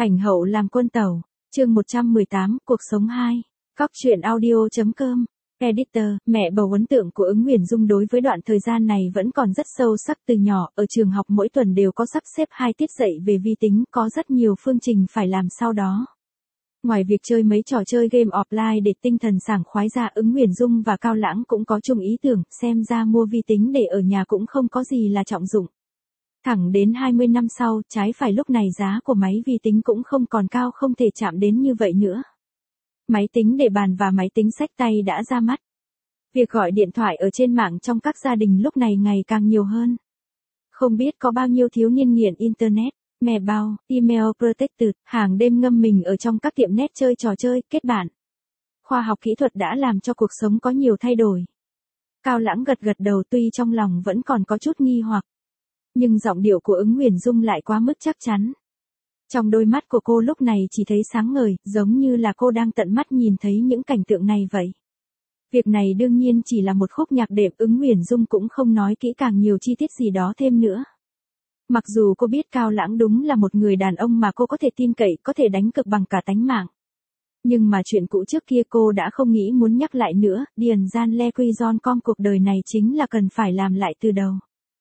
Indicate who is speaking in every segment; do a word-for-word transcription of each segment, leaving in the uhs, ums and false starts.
Speaker 1: Ảnh hậu làm quân tàu, chương một trăm mười tám, cuộc sống hai. Cóc truyện audio chấm com. Editor, mẹ bầu ấn tượng của Ứng Huyền Dung đối với đoạn thời gian này vẫn còn rất sâu sắc. Từ nhỏ, ở trường học mỗi tuần đều có sắp xếp hai tiết dạy về vi tính, có rất nhiều phương trình phải làm sau đó. Ngoài việc chơi mấy trò chơi game offline để tinh thần sảng khoái ra, Ứng Huyền Dung và Cao Lãng cũng có chung ý tưởng, xem ra mua vi tính để ở nhà cũng không có gì là trọng dụng. Thẳng đến hai mươi năm sau, trái phải lúc này giá của máy vi tính cũng không còn cao không thể chạm đến như vậy nữa. Máy tính để bàn và máy tính xách tay đã ra mắt. Việc gọi điện thoại ở trên mạng trong các gia đình lúc này ngày càng nhiều hơn. Không biết có bao nhiêu thiếu niên nghiện Internet, mè bao, email protected, hàng đêm ngâm mình ở trong các tiệm net chơi trò chơi, kết bạn. Khoa học kỹ thuật đã làm cho cuộc sống có nhiều thay đổi. Cao Lãng gật gật đầu, tuy trong lòng vẫn còn có chút nghi hoặc. Nhưng giọng điệu của Ứng Huyền Dung lại quá mức chắc chắn. Trong đôi mắt của cô lúc này chỉ thấy sáng ngời, giống như là cô đang tận mắt nhìn thấy những cảnh tượng này vậy. Việc này đương nhiên chỉ là một khúc nhạc đệm, Ứng Huyền Dung cũng không nói kỹ càng nhiều chi tiết gì đó thêm nữa. Mặc dù cô biết Cao Lãng đúng là một người đàn ông mà cô có thể tin cậy, có thể đánh cược bằng cả tánh mạng. Nhưng mà chuyện cũ trước kia cô đã không nghĩ muốn nhắc lại nữa, Điền Gian Le Quy Gion con cuộc đời này chính là cần phải làm lại từ đầu.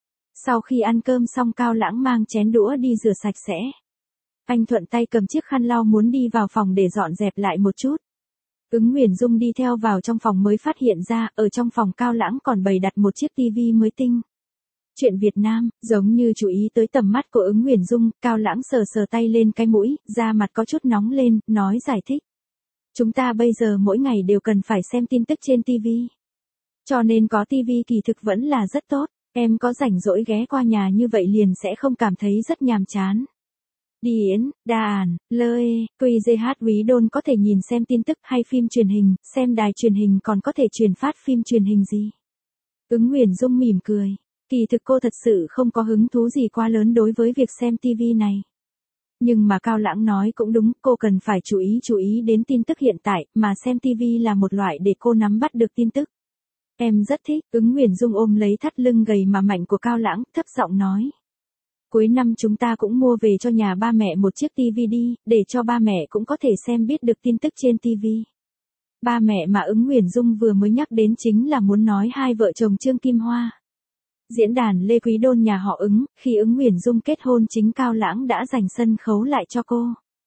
Speaker 1: Sau khi ăn cơm xong, Cao Lãng mang chén đũa đi rửa sạch sẽ. Anh thuận tay cầm chiếc khăn lau muốn đi vào phòng để dọn dẹp lại một chút. Ứng Huyền Dung đi theo vào trong phòng mới phát hiện ra, ở trong phòng Cao Lãng còn bày đặt một chiếc tivi mới tinh. Chuyện Việt Nam, giống như chú ý tới tầm mắt của Ứng Huyền Dung, Cao Lãng sờ sờ tay lên cái mũi, da mặt có chút nóng lên, nói giải thích. Chúng ta bây giờ mỗi ngày đều cần phải xem tin tức trên tivi. Cho nên có tivi kỳ thực vẫn là rất tốt. Em có rảnh rỗi ghé qua nhà như vậy liền sẽ không cảm thấy rất nhàm chán. Điển, đàn, lơi, quy dê hát quý đôn có thể nhìn xem tin tức hay phim truyền hình, xem đài truyền hình còn có thể truyền phát phim truyền hình gì. Ứng Huyền Dung mỉm cười. Kỳ thực cô thật sự không có hứng thú gì quá lớn đối với việc xem tivi này. Nhưng mà Cao Lãng nói cũng đúng, cô cần phải chú ý chú ý đến tin tức hiện tại, mà xem tivi là một loại để cô nắm bắt được tin tức. Em rất thích. Ứng Huyền Dung ôm lấy thắt lưng gầy mà mạnh của Cao Lãng, thấp giọng nói. Cuối năm chúng ta cũng mua về cho nhà ba mẹ một chiếc tivi đi, để cho ba mẹ cũng có thể xem biết được tin tức trên tivi. Ba mẹ mà Ứng Huyền Dung vừa mới nhắc đến chính là muốn nói hai vợ chồng Trương Kim Hoa. Diễn đàn Lê Quý Đôn nhà họ Ứng, khi Ứng Huyền Dung kết hôn chính Cao Lãng đã dành sân khấu lại cho cô.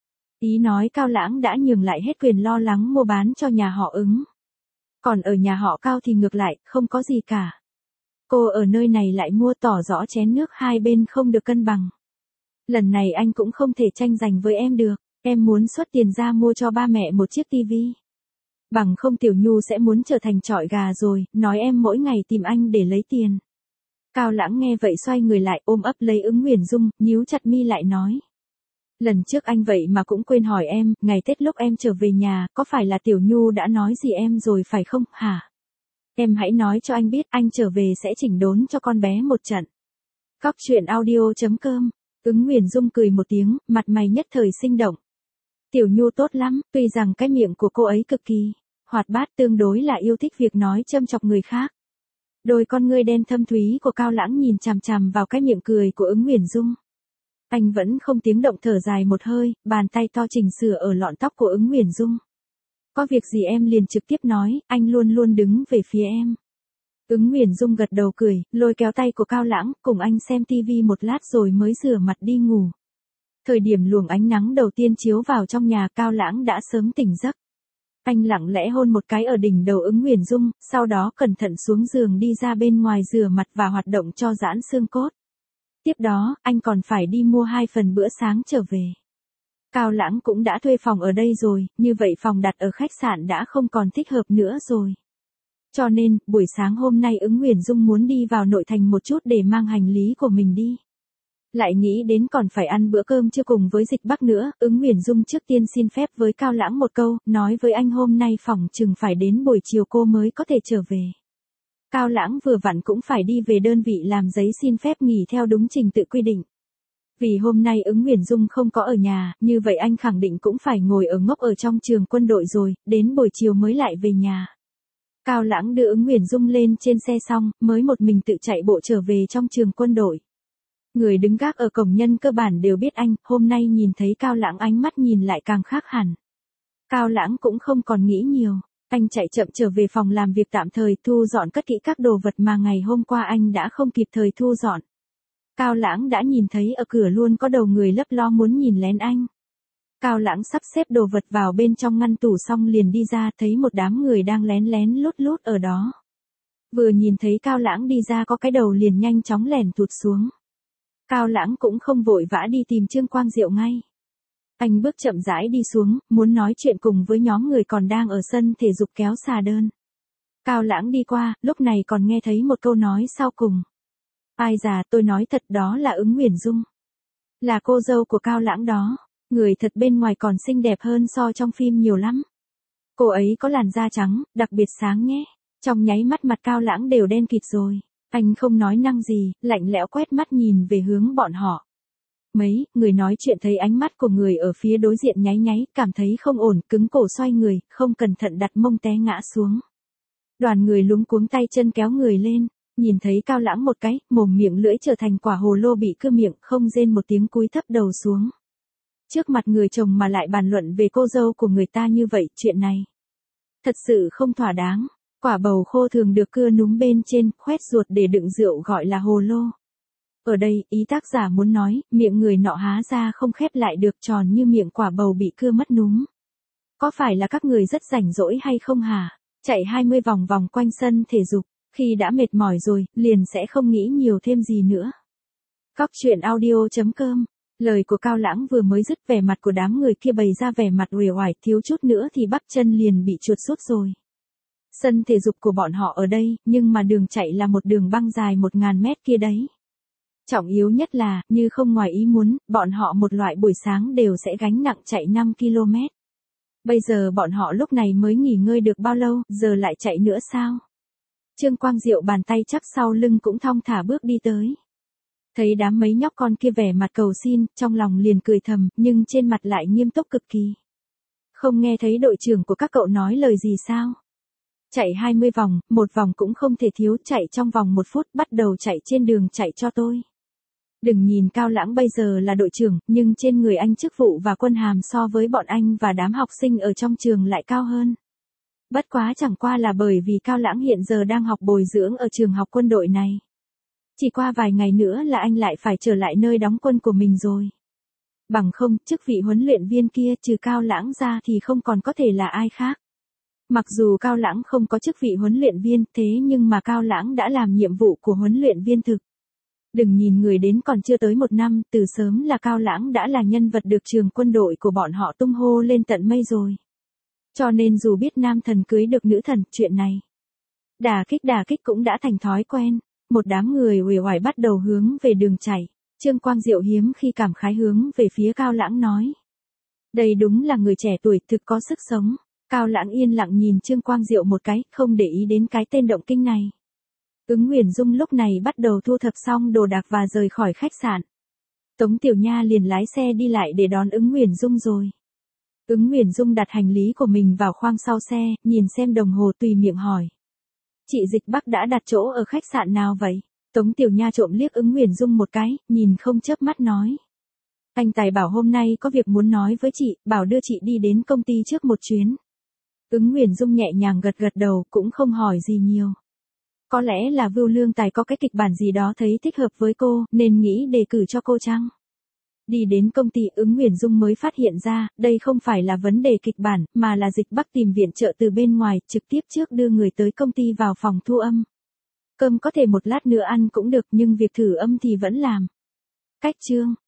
Speaker 1: Ý nói Cao Lãng đã nhường lại hết quyền lo lắng mua bán cho nhà họ Ứng. Còn ở nhà họ Cao thì ngược lại, không có gì cả. Cô ở nơi này lại mua, tỏ rõ chén nước hai bên không được cân bằng. Lần này anh cũng không thể tranh giành với em được, em muốn xuất tiền ra mua cho ba mẹ một chiếc tivi. Bằng không Tiểu Nhu sẽ muốn trở thành trọi gà rồi, nói em mỗi ngày tìm anh để lấy tiền. Cao Lãng nghe vậy xoay người lại ôm ấp lấy Ứng Huyền Dung, nhíu chặt mi lại nói. Lần trước anh vậy mà cũng quên hỏi em, ngày Tết lúc em trở về nhà, có phải là Tiểu Nhu đã nói gì em rồi phải không, hả? Em hãy nói cho anh biết, anh trở về sẽ chỉnh đốn cho con bé một trận. Cóc truyện audio chấm com. Ứng Huyền Dung cười một tiếng, mặt mày nhất thời sinh động. Tiểu Nhu tốt lắm, tuy rằng cái miệng của cô ấy cực kỳ hoạt bát, tương đối là yêu thích việc nói châm chọc người khác. Đôi con ngươi đen thâm thúy của Cao Lãng nhìn chằm chằm vào cái miệng cười của Ứng Huyền Dung. Anh vẫn không tiếng động thở dài một hơi, bàn tay to chỉnh sửa ở lọn tóc của Ứng Huyền Dung. Có việc gì em liền trực tiếp nói, anh luôn luôn đứng về phía em. Ứng Huyền Dung gật đầu cười, lôi kéo tay của Cao Lãng, cùng anh xem tivi một lát rồi mới rửa mặt đi ngủ. Thời điểm luồng ánh nắng đầu tiên chiếu vào trong nhà, Cao Lãng đã sớm tỉnh giấc. Anh lặng lẽ hôn một cái ở đỉnh đầu Ứng Huyền Dung, sau đó cẩn thận xuống giường đi ra bên ngoài rửa mặt và hoạt động cho giãn xương cốt. Tiếp đó, anh còn phải đi mua hai phần bữa sáng trở về. Cao Lãng cũng đã thuê phòng ở đây rồi, như vậy phòng đặt ở khách sạn đã không còn thích hợp nữa rồi. Cho nên, buổi sáng hôm nay Ứng Huyền Dung muốn đi vào nội thành một chút để mang hành lý của mình đi. Lại nghĩ đến còn phải ăn bữa cơm trưa cùng với Dịch Bắc nữa, Ứng Huyền Dung trước tiên xin phép với Cao Lãng một câu, nói với anh hôm nay phỏng chừng phải đến buổi chiều cô mới có thể trở về. Cao Lãng vừa vặn cũng phải đi về đơn vị làm giấy xin phép nghỉ theo đúng trình tự quy định. Vì hôm nay Ứng Huyền Dung không có ở nhà, như vậy anh khẳng định cũng phải ngồi ở ngốc ở trong trường quân đội rồi, đến buổi chiều mới lại về nhà. Cao Lãng đưa Ứng Huyền Dung lên trên xe xong, mới một mình tự chạy bộ trở về trong trường quân đội. Người đứng gác ở cổng nhân cơ bản đều biết anh, hôm nay nhìn thấy Cao Lãng ánh mắt nhìn lại càng khác hẳn. Cao Lãng cũng không còn nghĩ nhiều, anh chạy chậm trở về phòng làm việc tạm thời thu dọn cất kỹ các đồ vật mà ngày hôm qua anh đã không kịp thời thu dọn. Cao Lãng đã nhìn thấy ở cửa luôn có đầu người lấp lo muốn nhìn lén anh. Cao Lãng sắp xếp đồ vật vào bên trong ngăn tủ xong liền đi ra thấy một đám người đang lén lén lút lút ở đó. Vừa nhìn thấy Cao Lãng đi ra có cái đầu liền nhanh chóng lẻn tụt xuống. Cao Lãng cũng không vội vã đi tìm Trương Quang Diệu ngay. Anh bước chậm rãi đi xuống, muốn nói chuyện cùng với nhóm người còn đang ở sân thể dục kéo xà đơn. Cao Lãng đi qua, lúc này còn nghe thấy một câu nói sau cùng. Ai già, tôi nói thật đó là Ứng Uyển Dung. Là cô dâu của Cao Lãng đó, người thật bên ngoài còn xinh đẹp hơn so trong phim nhiều lắm. Cô ấy có làn da trắng, đặc biệt sáng nhé. Trong nháy mắt mặt Cao Lãng đều đen kịt rồi. Anh không nói năng gì, lạnh lẽo quét mắt nhìn về hướng bọn họ. Mấy, người nói chuyện thấy ánh mắt của người ở phía đối diện nháy nháy, cảm thấy không ổn, cứng cổ xoay người, không cẩn thận đặt mông té ngã xuống. Đoàn người luống cuống tay chân kéo người lên, nhìn thấy Cao Lãng một cái, mồm miệng lưỡi trở thành quả hồ lô bị cưa miệng, không rên một tiếng cúi thấp đầu xuống. Trước mặt người chồng mà lại bàn luận về cô dâu của người ta như vậy, chuyện này thật sự không thỏa đáng. Quả bầu khô thường được cưa núm bên trên, khoét ruột để đựng rượu gọi là hồ lô. Ở đây, ý tác giả muốn nói, miệng người nọ há ra không khép lại được tròn như miệng quả bầu bị cưa mất núm. Có phải là các người rất rảnh rỗi hay không hả? Chạy hai mươi vòng vòng quanh sân thể dục, khi đã mệt mỏi rồi, liền sẽ không nghĩ nhiều thêm gì nữa. Cóc truyện audio chấm com. Lời của Cao Lãng vừa mới dứt, vẻ mặt của đám người kia bày ra vẻ mặt uể oải, thiếu chút nữa thì bắp chân liền bị chuột rút rồi. Sân thể dục của bọn họ ở đây, nhưng mà đường chạy là một đường băng dài một ngàn mét kia đấy. Trọng yếu nhất là, như không ngoài ý muốn, bọn họ một loại buổi sáng đều sẽ gánh nặng chạy năm ki lô mét. Bây giờ bọn họ lúc này mới nghỉ ngơi được bao lâu, giờ lại chạy nữa sao? Trương Quang Diệu bàn tay chắc sau lưng cũng thong thả bước đi tới. Thấy đám mấy nhóc con kia vẻ mặt cầu xin, trong lòng liền cười thầm, nhưng trên mặt lại nghiêm túc cực kỳ. Không nghe thấy đội trưởng của các cậu nói lời gì sao? Chạy hai mươi vòng, một vòng cũng không thể thiếu, chạy trong vòng một phút, bắt đầu chạy trên đường chạy cho tôi. Đừng nhìn Cao Lãng bây giờ là đội trưởng, nhưng trên người anh chức vụ và quân hàm so với bọn anh và đám học sinh ở trong trường lại cao hơn. Bất quá chẳng qua là bởi vì Cao Lãng hiện giờ đang học bồi dưỡng ở trường học quân đội này. Chỉ qua vài ngày nữa là anh lại phải trở lại nơi đóng quân của mình rồi. Bằng không, chức vị huấn luyện viên kia trừ Cao Lãng ra thì không còn có thể là ai khác. Mặc dù Cao Lãng không có chức vị huấn luyện viên, thế nhưng mà Cao Lãng đã làm nhiệm vụ của huấn luyện viên thực. Đừng nhìn người đến còn chưa tới một năm, từ sớm là Cao Lãng đã là nhân vật được trường quân đội của bọn họ tung hô lên tận mây rồi. Cho nên dù biết nam thần cưới được nữ thần, chuyện này đả kích đả kích cũng đã thành thói quen. Một đám người uể oải bắt đầu hướng về đường chạy. Trương Quang Diệu hiếm khi cảm khái hướng về phía Cao Lãng nói. Đây đúng là người trẻ tuổi thực có sức sống. Cao Lãng yên lặng nhìn Trương Quang Diệu một cái, không để ý đến cái tên động kinh này. Ứng Uyển Dung lúc này bắt đầu thu thập xong đồ đạc và rời khỏi khách sạn. Tống Tiểu Nha liền lái xe đi lại để đón Ứng Uyển Dung rồi. Ứng Uyển Dung đặt hành lý của mình vào khoang sau xe, nhìn xem đồng hồ tùy miệng hỏi. Chị Dịch Bắc đã đặt chỗ ở khách sạn nào vậy? Tống Tiểu Nha trộm liếc Ứng Uyển Dung một cái, nhìn không chớp mắt nói. Anh Tài bảo hôm nay có việc muốn nói với chị, bảo đưa chị đi đến công ty trước một chuyến. Ứng Uyển Dung nhẹ nhàng gật gật đầu, cũng không hỏi gì nhiều. Có lẽ là Vưu Lương Tài có cái kịch bản gì đó thấy thích hợp với cô, nên nghĩ đề cử cho cô chăng? Đi đến công ty, Ứng Uyển Dung mới phát hiện ra, đây không phải là vấn đề kịch bản, mà là Dịch Bắc tìm viện trợ từ bên ngoài, trực tiếp trước đưa người tới công ty vào phòng thu âm. Cơm có thể một lát nữa ăn cũng được, nhưng việc thử âm thì vẫn làm. Cách chương